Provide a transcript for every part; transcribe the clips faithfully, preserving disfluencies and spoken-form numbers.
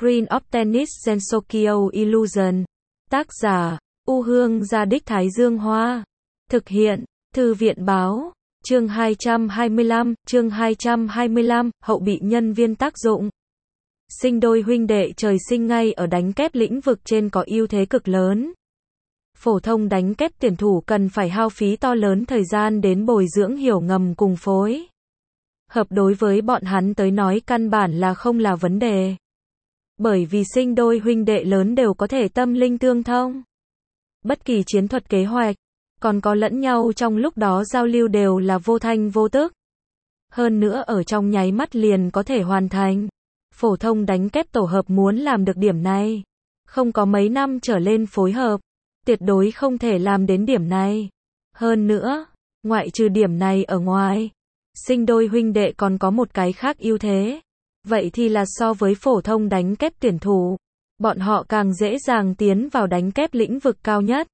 Screen of Tennis Gensokyo Illusion. Tác giả, U Hương Gia Đích Thái Dương Hoa. Thực hiện, Thư viện Báo. Chương hai trăm hai mươi lăm, chương hai trăm hai mươi lăm, hậu bị nhân viên tác dụng. Sinh đôi huynh đệ trời sinh ngay ở đánh kép lĩnh vực trên có ưu thế cực lớn. Phổ thông đánh kép tuyển thủ cần phải hao phí to lớn thời gian đến bồi dưỡng hiểu ngầm cùng phối hợp, đối với bọn hắn tới nói căn bản là không là vấn đề. Bởi vì sinh đôi huynh đệ lớn đều có thể tâm linh tương thông. Bất kỳ chiến thuật kế hoạch, còn có lẫn nhau trong lúc đó giao lưu đều là vô thanh vô tức. Hơn nữa ở trong nháy mắt liền có thể hoàn thành. Phổ thông đánh kép tổ hợp muốn làm được điểm này, không có mấy năm trở lên phối hợp, tuyệt đối không thể làm đến điểm này. Hơn nữa, ngoại trừ điểm này ở ngoài, sinh đôi huynh đệ còn có một cái khác ưu thế. Vậy thì là so với phổ thông đánh kép tuyển thủ, bọn họ càng dễ dàng tiến vào đánh kép lĩnh vực cao nhất.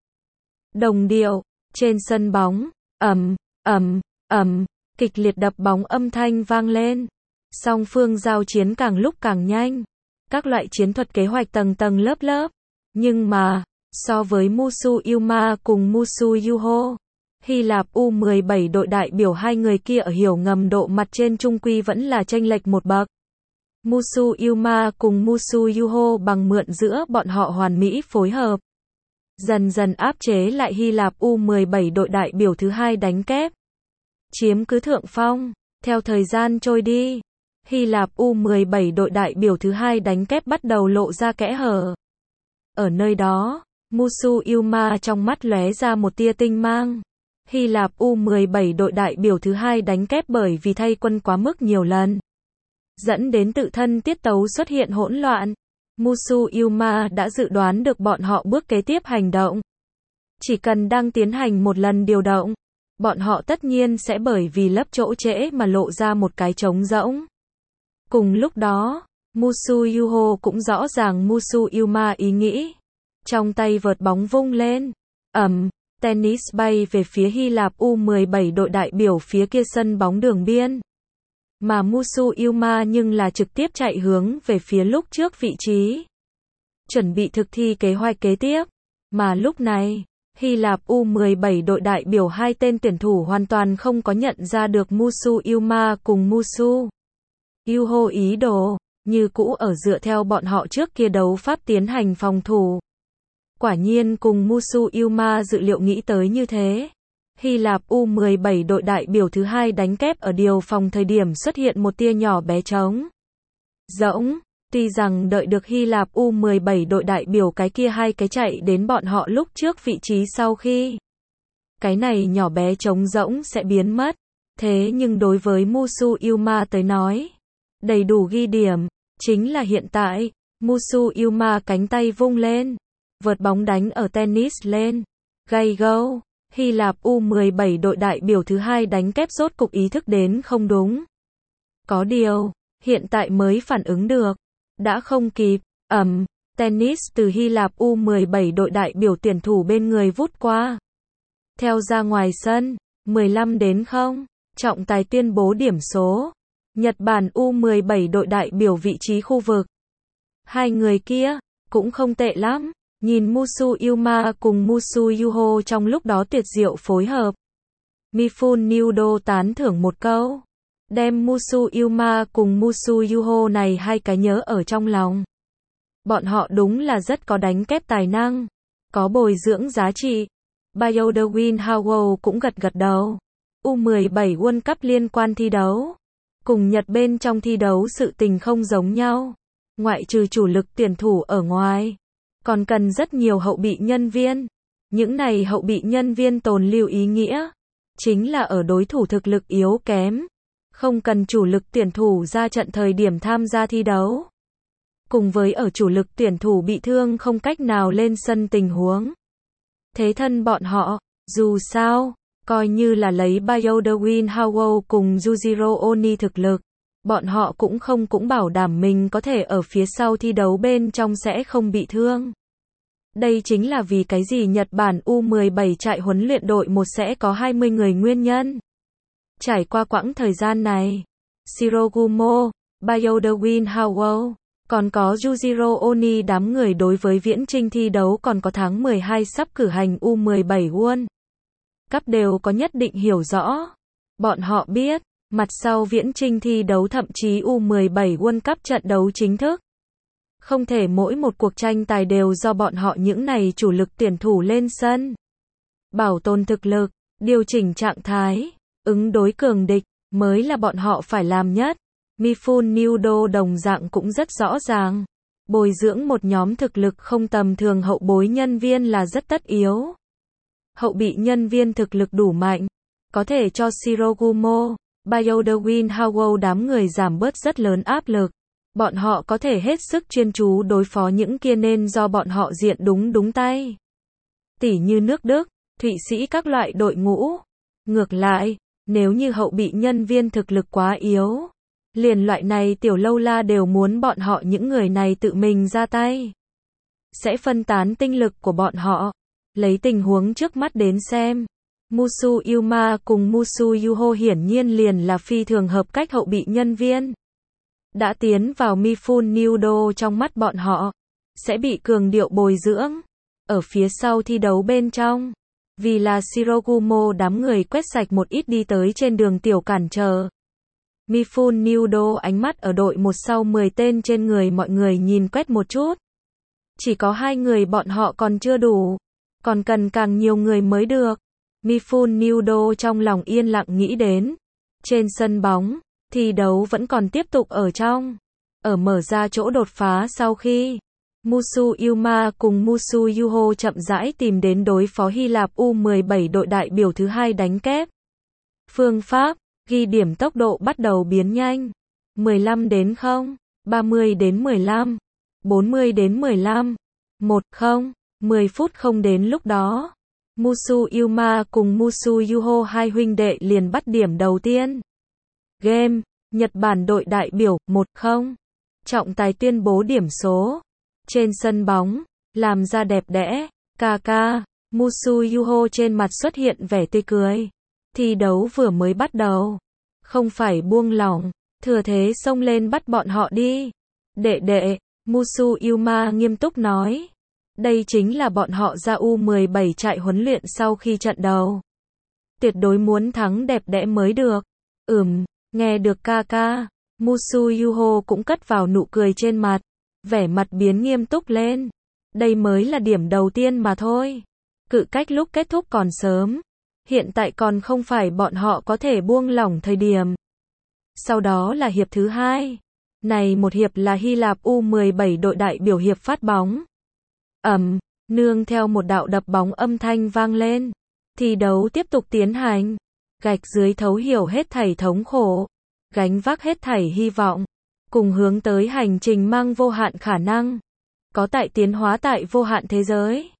Đồng điệu, trên sân bóng, ầm, ầm, ầm, kịch liệt đập bóng âm thanh vang lên. Song phương giao chiến càng lúc càng nhanh. Các loại chiến thuật kế hoạch tầng tầng lớp lớp. Nhưng mà, so với Musu Yuma cùng Musu Yuho, Hy Lạp U mười bảy đội đại biểu hai người kia ở hiểu ngầm độ mặt trên chung quy vẫn là chênh lệch một bậc. Musu Yuma cùng Musu Yuho bằng mượn giữa bọn họ hoàn mỹ phối hợp, dần dần áp chế lại Hy Lạp U mười bảy đội đại biểu thứ hai đánh kép, chiếm cứ thượng phong. Theo thời gian trôi đi, Hy Lạp U mười bảy đội đại biểu thứ hai đánh kép bắt đầu lộ ra kẽ hở. Ở nơi đó, Musu Yuma trong mắt lóe ra một tia tinh mang. Hy Lạp U mười bảy đội đại biểu thứ hai đánh kép bởi vì thay quân quá mức nhiều lần, dẫn đến tự thân tiết tấu xuất hiện hỗn loạn. Musu Yuma đã dự đoán được bọn họ bước kế tiếp hành động. Chỉ cần đang tiến hành một lần điều động, bọn họ tất nhiên sẽ bởi vì lấp chỗ trễ mà lộ ra một cái trống rỗng. Cùng lúc đó, Musu Yuho cũng rõ ràng Musu Yuma ý nghĩ. Trong tay vợt bóng vung lên, ầm, tennis bay về phía Hy Lạp U mười bảy đội đại biểu phía kia sân bóng đường biên. Mà Musu Yuma nhưng là trực tiếp chạy hướng về phía lúc trước vị trí, chuẩn bị thực thi kế hoạch kế tiếp. Mà lúc này, Hy Lạp U mười bảy đội đại biểu hai tên tuyển thủ hoàn toàn không có nhận ra được Musu Yuma cùng Musu Yuho ý đồ, như cũ ở dựa theo bọn họ trước kia đấu pháp tiến hành phòng thủ. Quả nhiên cùng Musu Yuma dự liệu nghĩ tới như thế. Hy Lạp U mười bảy đội đại biểu thứ hai đánh kép ở điều phòng thời điểm xuất hiện một tia nhỏ bé trống rỗng. Tuy rằng đợi được Hy Lạp U mười bảy đội đại biểu cái kia hai cái chạy đến bọn họ lúc trước vị trí sau khi cái này nhỏ bé trống rỗng sẽ biến mất. Thế nhưng đối với Musu Yuma tới nói, đầy đủ ghi điểm, chính là hiện tại. Musu Yuma cánh tay vung lên, vợt bóng đánh ở tennis lên. Gay go. Hy Lạp U mười bảy đội đại biểu thứ hai đánh kép rốt cục ý thức đến không đúng. Có điều, hiện tại mới phản ứng được. Đã không kịp, ầm, tennis từ Hy Lạp U mười bảy đội đại biểu tuyển thủ bên người vút qua. Theo ra ngoài sân, mười lăm đến không, trọng tài tuyên bố điểm số. Nhật Bản U mười bảy đội đại biểu vị trí khu vực. Hai người kia, cũng không tệ lắm. Nhìn Musu Yuma cùng Musu Yuho trong lúc đó tuyệt diệu phối hợp, Mifune Nudo tán thưởng một câu, đem Musu Yuma cùng Musu Yuho này hai cái nhớ ở trong lòng. Bọn họ đúng là rất có đánh kép tài năng, có bồi dưỡng giá trị. Bayodewin Howell cũng gật gật đầu. U mười bảy World Cup liên quan thi đấu, cùng Nhật bên trong thi đấu sự tình không giống nhau. Ngoại trừ chủ lực tuyển thủ ở ngoài, còn cần rất nhiều hậu bị nhân viên. Những này hậu bị nhân viên tồn lưu ý nghĩa, chính là ở đối thủ thực lực yếu kém, không cần chủ lực tuyển thủ ra trận thời điểm tham gia thi đấu. Cùng với ở chủ lực tuyển thủ bị thương không cách nào lên sân tình huống. Thế thân bọn họ, dù sao, coi như là lấy Bayodewin Howell cùng Yujiro Oni thực lực, bọn họ cũng không cũng bảo đảm mình có thể ở phía sau thi đấu bên trong sẽ không bị thương. Đây chính là vì cái gì Nhật Bản U mười bảy trại huấn luyện đội một sẽ có hai mươi người nguyên nhân. Trải qua quãng thời gian này, Shirogumo, Bayodewin Howell, Còn có Yujiro Oni, đám người đối với viễn chinh thi đấu còn có tháng mười hai sắp cử hành U mười bảy World Cup đều có nhất định hiểu rõ. Bọn họ biết, mặt sau viễn chinh thi đấu thậm chí U mười bảy World Cup trận đấu chính thức. Không thể mỗi một cuộc tranh tài đều do bọn họ những này chủ lực tuyển thủ lên sân. Bảo tồn thực lực, điều chỉnh trạng thái, ứng đối cường địch, mới là bọn họ phải làm nhất. Mifune Nudo đồng dạng cũng rất rõ ràng. Bồi dưỡng một nhóm thực lực không tầm thường hậu bối nhân viên là rất tất yếu. Hậu bị nhân viên thực lực đủ mạnh, có thể cho Shirogumo, Bayodewin Howell đám người giảm bớt rất lớn áp lực. Bọn họ có thể hết sức chuyên chú đối phó những kia nên do bọn họ diện đúng đúng tay. Tỉ như nước Đức, Thụy Sĩ các loại đội ngũ. Ngược lại, nếu như hậu bị nhân viên thực lực quá yếu, liền loại này tiểu lâu la đều muốn bọn họ những người này tự mình ra tay. Sẽ phân tán tinh lực của bọn họ. Lấy tình huống trước mắt đến xem, Musu Yuma cùng Musu Yuho hiển nhiên liền là phi thường hợp cách hậu bị nhân viên. Đã tiến vào Mifune Nudo trong mắt bọn họ, sẽ bị cường điệu bồi dưỡng. Ở phía sau thi đấu bên trong, vì là Shirogumo đám người quét sạch một ít đi tới trên đường tiểu cản trở. Mifune Nudo ánh mắt ở đội một sau mười tên trên người mọi người nhìn quét một chút. Chỉ có hai người bọn họ còn chưa đủ, còn cần càng nhiều người mới được. Mifune Nudo trong lòng yên lặng nghĩ đến. Trên sân bóng, thi đấu vẫn còn tiếp tục ở trong. Ở mở ra chỗ đột phá sau khi Musu Yuma cùng Musu Yuho chậm rãi tìm đến đối phó Hy Lạp U mười bảy đội đại biểu thứ hai đánh kép. Phương pháp, ghi điểm tốc độ bắt đầu biến nhanh. mười lăm đến không, ba mươi đến mười lăm, bốn mươi đến mười lăm, một không, mười phút không đến lúc đó. Musu Yuma cùng Musu Yuho hai huynh đệ liền bắt điểm đầu tiên. Game, Nhật Bản đội đại biểu, một không. Trọng tài tuyên bố điểm số. Trên sân bóng, làm ra đẹp đẽ, Kaka, Musu Yuho trên mặt xuất hiện vẻ tươi cười. Thi đấu vừa mới bắt đầu. Không phải buông lỏng, thừa thế xông lên bắt bọn họ đi. Đệ đệ, Musu Yuma nghiêm túc nói. Đây chính là bọn họ ra U mười bảy trại huấn luyện sau khi trận đầu. Tuyệt đối muốn thắng đẹp đẽ mới được. Ừm, nghe được Kaka, Musu Yuho cũng cất vào nụ cười trên mặt. Vẻ mặt biến nghiêm túc lên. Đây mới là điểm đầu tiên mà thôi. Cự cách lúc kết thúc còn sớm. Hiện tại còn không phải bọn họ có thể buông lỏng thời điểm. Sau đó là hiệp thứ hai. Này một hiệp là Hy Lạp U mười bảy đội đại biểu hiệp phát bóng. Ầm, nương theo một đạo đập bóng âm thanh vang lên. Thi đấu tiếp tục tiến hành. Gạch dưới thấu hiểu hết thảy thống khổ. Gánh vác hết thảy hy vọng. Cùng hướng tới hành trình mang vô hạn khả năng. Có tại tiến hóa tại vô hạn thế giới.